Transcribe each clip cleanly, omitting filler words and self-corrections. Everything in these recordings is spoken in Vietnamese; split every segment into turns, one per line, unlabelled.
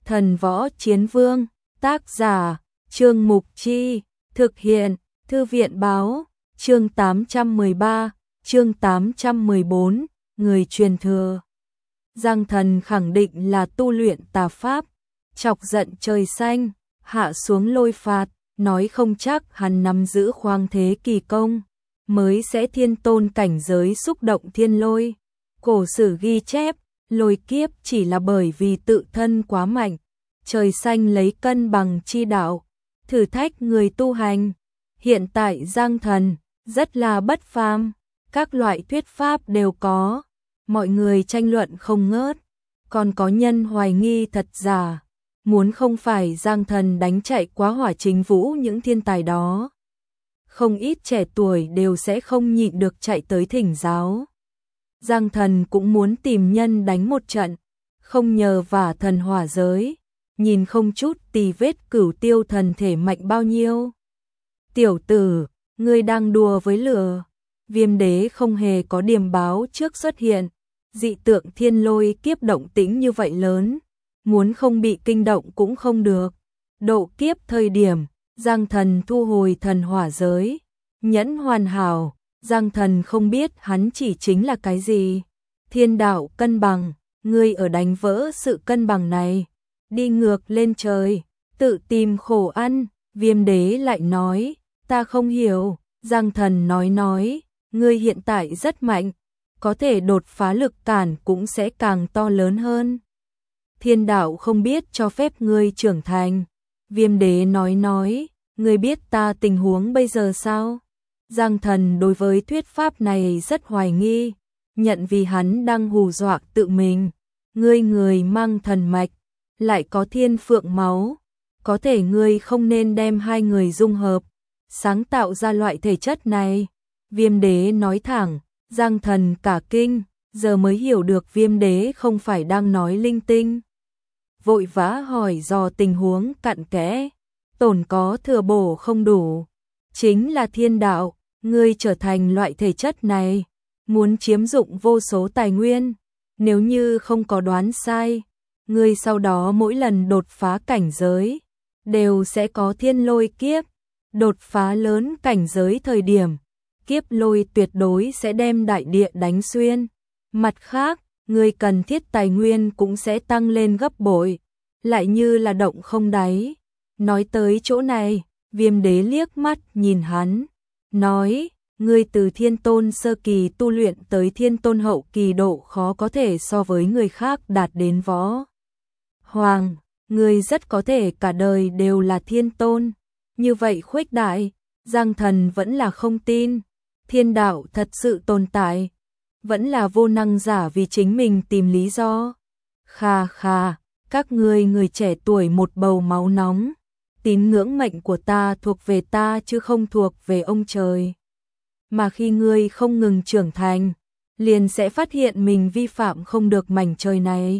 Thần Võ Chiến Vương, tác giả, Trương Mục Chi, thực hiện, Thư viện Báo, chương 813, chương 814, người truyền thừa. Giang Thần khẳng định là tu luyện tà pháp, chọc giận trời xanh, hạ xuống lôi phạt, nói không chắc hắn nắm giữ khoáng thế kỳ công, mới sẽ thiên tôn cảnh giới xúc động thiên lôi. Cổ sử ghi chép, lôi kiếp chỉ là bởi vì tự thân quá mạnh, trời xanh lấy cân bằng chi đạo, thử thách người tu hành. Hiện tại Giang Thần rất là bất phàm, các loại thuyết pháp đều có, mọi người tranh luận không ngớt, còn có nhân hoài nghi thật giả, muốn không phải Giang Thần đánh chạy quá hỏa chính vũ những thiên tài đó. Không ít trẻ tuổi đều sẽ không nhịn được chạy tới thỉnh giáo. Giang Thần cũng muốn tìm nhân đánh một trận, không nhờ vả thần hỏa giới, nhìn không chút tì vết Cửu Tiêu thần thể mạnh bao nhiêu. Tiểu tử, ngươi đang đùa với lửa. Viêm đế không hề có điềm báo trước xuất hiện, dị tượng thiên lôi kiếp động tĩnh như vậy lớn, muốn không bị kinh động cũng không được. Độ kiếp thời điểm, Giang Thần thu hồi thần hỏa giới, nhẫn hoàn hảo, Giang Thần không biết hắn chỉ chính là cái gì. Thiên đạo cân bằng, ngươi ở đánh vỡ sự cân bằng này, đi ngược lên trời, tự tìm khổ ăn. Viêm đế lại nói, ta không hiểu. Giang Thần nói, ngươi hiện tại rất mạnh, có thể đột phá lực cản cũng sẽ càng to lớn hơn. Thiên đạo không biết cho phép ngươi trưởng thành. Viêm đế nói, ngươi biết ta tình huống bây giờ sao? Giang Thần đối với thuyết pháp này rất hoài nghi, nhận vì hắn đang hù dọa tự mình. Ngươi người mang thần mạch, lại có thiên phượng máu, có thể ngươi không nên đem hai người dung hợp, sáng tạo ra loại thể chất này. Viêm đế nói thẳng, Giang Thần cả kinh, giờ mới hiểu được viêm đế không phải đang nói linh tinh. Vội vã hỏi dò tình huống cặn kẽ, tổn có thừa bổ không đủ, chính là thiên đạo, ngươi trở thành loại thể chất này, muốn chiếm dụng vô số tài nguyên, nếu như không có đoán sai, ngươi sau đó mỗi lần đột phá cảnh giới, đều sẽ có thiên lôi kiếp, đột phá lớn cảnh giới thời điểm, kiếp lôi tuyệt đối sẽ đem đại địa đánh xuyên. Mặt khác, ngươi cần thiết tài nguyên cũng sẽ tăng lên gấp bội, lại như là động không đáy. Nói tới chỗ này, viêm đế liếc mắt nhìn hắn, nói, ngươi từ thiên tôn sơ kỳ tu luyện tới thiên tôn hậu kỳ độ khó có thể so với người khác đạt đến võ hoàng, ngươi rất có thể cả đời đều là thiên tôn. Như vậy khuếch đại, Giang Thần vẫn là không tin, thiên đạo thật sự tồn tại, vẫn là vô năng giả vì chính mình tìm lý do. Khà khà, các ngươi người trẻ tuổi một bầu máu nóng, tín ngưỡng mệnh của ta thuộc về ta chứ không thuộc về ông trời. Mà khi ngươi không ngừng trưởng thành, liền sẽ phát hiện mình vi phạm không được mảnh trời này.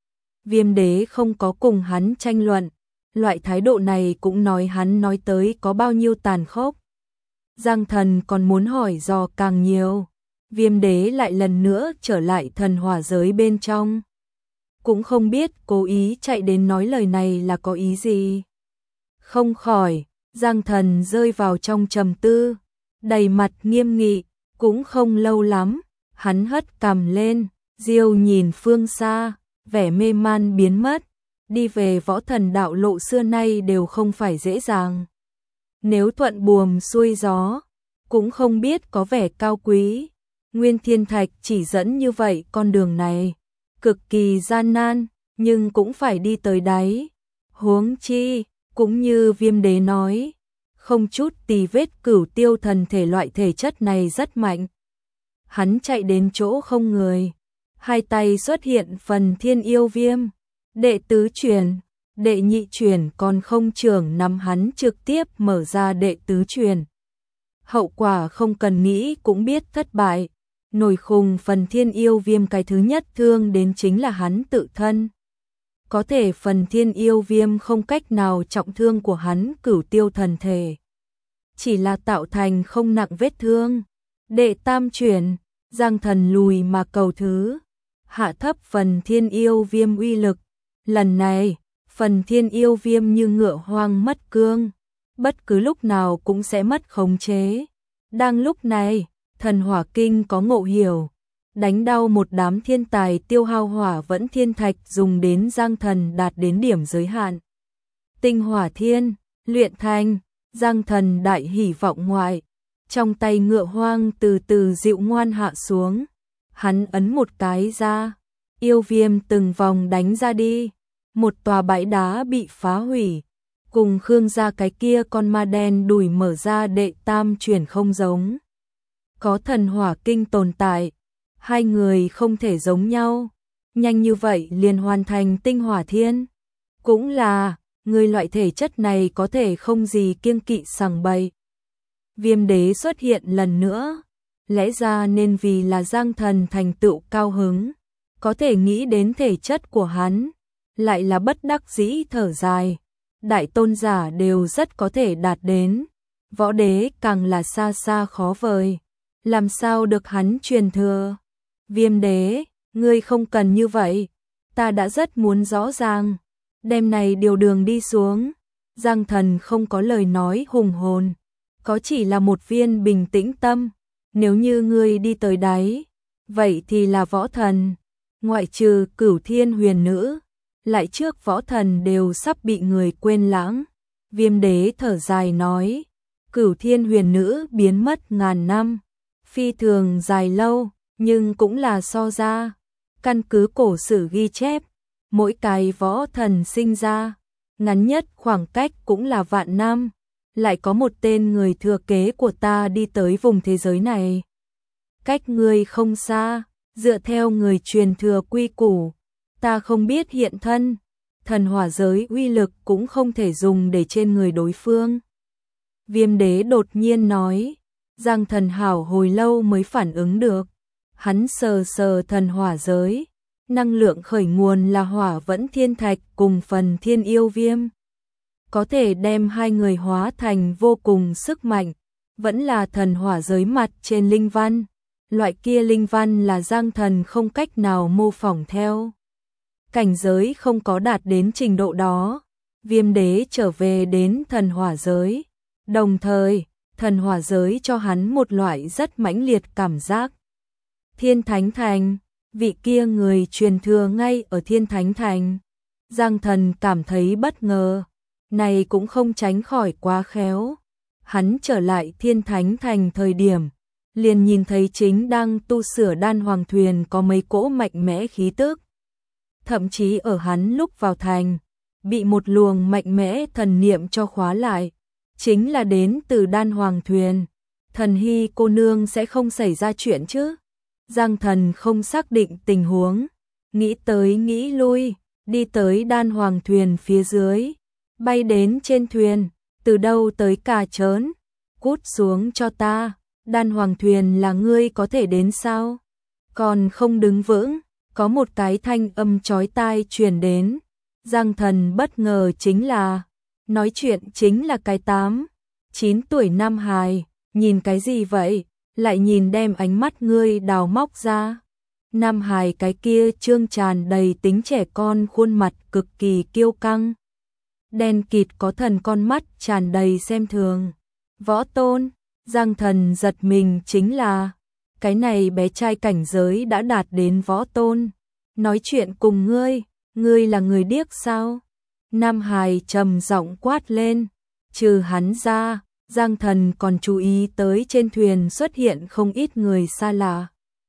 Viêm đế không có cùng hắn tranh luận, loại thái độ này cũng nói hắn nói tới có bao nhiêu tàn khốc. Giang Thần còn muốn hỏi dò càng nhiều, viêm đế lại lần nữa trở lại thần hỏa giới bên trong. Cũng không biết cố ý chạy đến nói lời này là có ý gì. Không khỏi, Giang Thần rơi vào trong trầm tư, đầy mặt nghiêm nghị, cũng không lâu lắm, hắn hất cằm lên, diêu nhìn phương xa, vẻ mê man biến mất, đi về võ thần đạo lộ xưa nay đều không phải dễ dàng. Nếu thuận buồm xuôi gió, cũng không biết có vẻ cao quý. Nguyên Thiên Thạch chỉ dẫn như vậy con đường này, cực kỳ gian nan, nhưng cũng phải đi tới đáy. Huống chi, cũng như viêm đế nói, không chút tì vết Cửu Tiêu thần thể loại thể chất này rất mạnh. Hắn chạy đến chỗ không người, hai tay xuất hiện phần thiên yêu viêm, đệ tứ truyền, đệ nhị truyền còn không trưởng nắm hắn trực tiếp mở ra đệ tứ truyền. Hậu quả không cần nghĩ cũng biết thất bại, nổi khùng phần thiên yêu viêm cái thứ nhất thương đến chính là hắn tự thân. Có thể phần thiên yêu viêm không cách nào trọng thương của hắn Cửu Tiêu thần thể, chỉ là tạo thành không nặng vết thương. Đệ tam truyền, Giang Thần lùi mà cầu thứ, hạ thấp phần thiên yêu viêm uy lực. Lần này, Phần thiên yêu viêm như ngựa hoang mất cương, bất cứ lúc nào cũng sẽ mất khống chế. Đang lúc này, thần hỏa kinh có ngộ hiểu, đánh đau một đám thiên tài tiêu hao hỏa vẫn thiên thạch dùng đến Giang Thần đạt đến điểm giới hạn. Tinh hỏa thiên, luyện thành, Giang Thần đại hỉ vọng ngoại, trong tay ngựa hoang từ từ dịu ngoan hạ xuống, hắn ấn một cái ra, yêu viêm từng vòng đánh ra đi, một tòa bãi đá bị phá hủy, cùng Khương gia cái kia con ma đen đùi mở ra đệ tam chuyển không giống. Có thần hỏa kinh tồn tại, hai người không thể giống nhau, nhanh như vậy liền hoàn thành tinh hỏa thiên. Cũng là, người loại thể chất này có thể không gì kiêng kỵ sằng bậy. Viêm đế xuất hiện lần nữa, lẽ ra nên vì là Giang Thần thành tựu cao hứng, có thể nghĩ đến thể chất của hắn, lại là bất đắc dĩ thở dài. Đại tôn giả đều rất có thể đạt đến, võ đế càng là xa xa khó vời, làm sao được hắn truyền thừa. Viêm đế, ngươi không cần như vậy, ta đã rất muốn rõ ràng, đêm này điều đường đi xuống. Giang Thần không có lời nói hùng hồn, có chỉ là một viên bình tĩnh tâm, nếu như ngươi đi tới đáy, vậy thì là võ thần, ngoại trừ Cửu Thiên Huyền Nữ, lại trước võ thần đều sắp bị người quên lãng. Viêm đế thở dài nói, Cửu Thiên Huyền Nữ biến mất ngàn năm, phi thường dài lâu, nhưng cũng là so ra, căn cứ cổ sử ghi chép, mỗi cái võ thần sinh ra, ngắn nhất khoảng cách cũng là vạn năm, lại có một tên người thừa kế của ta đi tới vùng thế giới này. Cách người không xa, dựa theo người truyền thừa quy củ, ta không biết hiện thân, thần hỏa giới uy lực cũng không thể dùng để trên người đối phương. Viêm đế đột nhiên nói, Giang Thần hảo hồi lâu mới phản ứng được, hắn sờ sờ thần hỏa giới, năng lượng khởi nguồn là hỏa vẫn thiên thạch cùng phần thiên yêu viêm. Có thể đem hai người hóa thành vô cùng sức mạnh, vẫn là thần hỏa giới mặt trên linh văn, loại kia linh văn là Giang Thần không cách nào mô phỏng theo. Cảnh giới không có đạt đến trình độ đó, viêm đế trở về đến thần hỏa giới, đồng thời, thần hỏa giới cho hắn một loại rất mãnh liệt cảm giác. Thiên Thánh Thành, vị kia người truyền thừa ngay ở Thiên Thánh Thành. Giang Thần cảm thấy bất ngờ, này cũng không tránh khỏi quá khéo. Hắn trở lại Thiên Thánh Thành thời điểm, liền nhìn thấy chính đang tu sửa đan hoàng thuyền có mấy cỗ mạnh mẽ khí tức. Thậm chí ở hắn lúc vào thành, bị một luồng mạnh mẽ thần niệm cho khóa lại, chính là đến từ đan hoàng thuyền. Thần Hy cô nương sẽ không xảy ra chuyện chứ? Giang Thần không xác định tình huống, nghĩ tới nghĩ lui, đi tới đan hoàng thuyền phía dưới, bay đến trên thuyền, từ đâu tới cả trớn, cút xuống cho ta, đan hoàng thuyền là ngươi có thể đến sao? Còn không đứng vững, có một cái thanh âm chói tai truyền đến. Giang Thần bất ngờ chính là, nói chuyện chính là cái 8-9 tuổi nam hài, nhìn cái gì vậy? Lại nhìn đem ánh mắt ngươi đào móc ra. Nam hài cái kia trương tràn đầy tính trẻ con, khuôn mặt cực kỳ kiêu căng, đen kịt có thần con mắt tràn đầy xem thường. Võ tôn, Giang Thần giật mình chính là, cái này bé trai cảnh giới đã đạt đến võ tôn, nói chuyện cùng ngươi là người điếc sao? Nam hài trầm giọng quát lên, trừ hắn ra, Giang Thần còn chú ý tới trên thuyền xuất hiện không ít người xa lạ.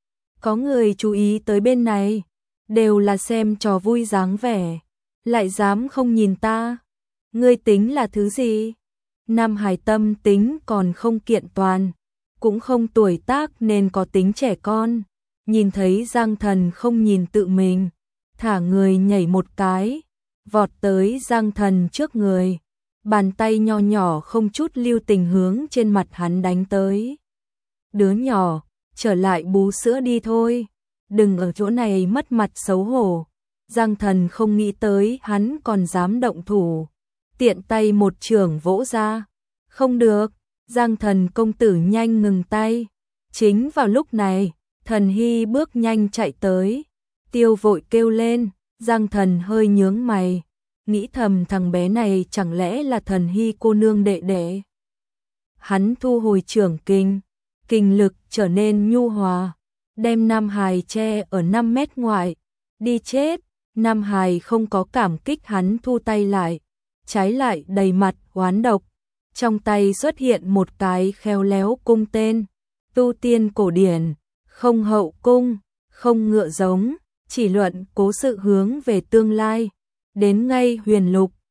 Có người chú ý tới bên này, đều là xem trò vui dáng vẻ, lại dám không nhìn ta. Ngươi tính là thứ gì? Nam hài tâm tính còn không kiện toàn, cũng không tuổi tác nên có tính trẻ con. Nhìn thấy Giang Thần không nhìn tự mình, thả người nhảy một cái, vọt tới Giang Thần trước người. Bàn tay nho nhỏ không chút lưu tình hướng trên mặt hắn đánh tới. Đứa nhỏ, trở lại bú sữa đi thôi, đừng ở chỗ này mất mặt xấu hổ. Giang Thần không nghĩ tới hắn còn dám động thủ, tiện tay một chưởng vỗ ra. Không được, Giang Thần công tử nhanh ngừng tay. Chính vào lúc này, Thần Hy bước nhanh chạy tới, tiêu vội kêu lên. Giang Thần hơi nhướng mày, nghĩ thầm thằng bé này chẳng lẽ là Thần Hy cô nương đệ đệ. Hắn thu hồi trưởng kình, kình lực trở nên nhu hòa, đem Nam Hải che ở 5 mét ngoại, đi chết. Nam Hải không có cảm kích hắn thu tay lại, trái lại đầy mặt oán độc, trong tay xuất hiện một cái khéo léo cung tên, tu tiên cổ điển, không hậu cung, không ngựa giống, chỉ luận cố sự hướng về tương lai, đến ngay huyền lục,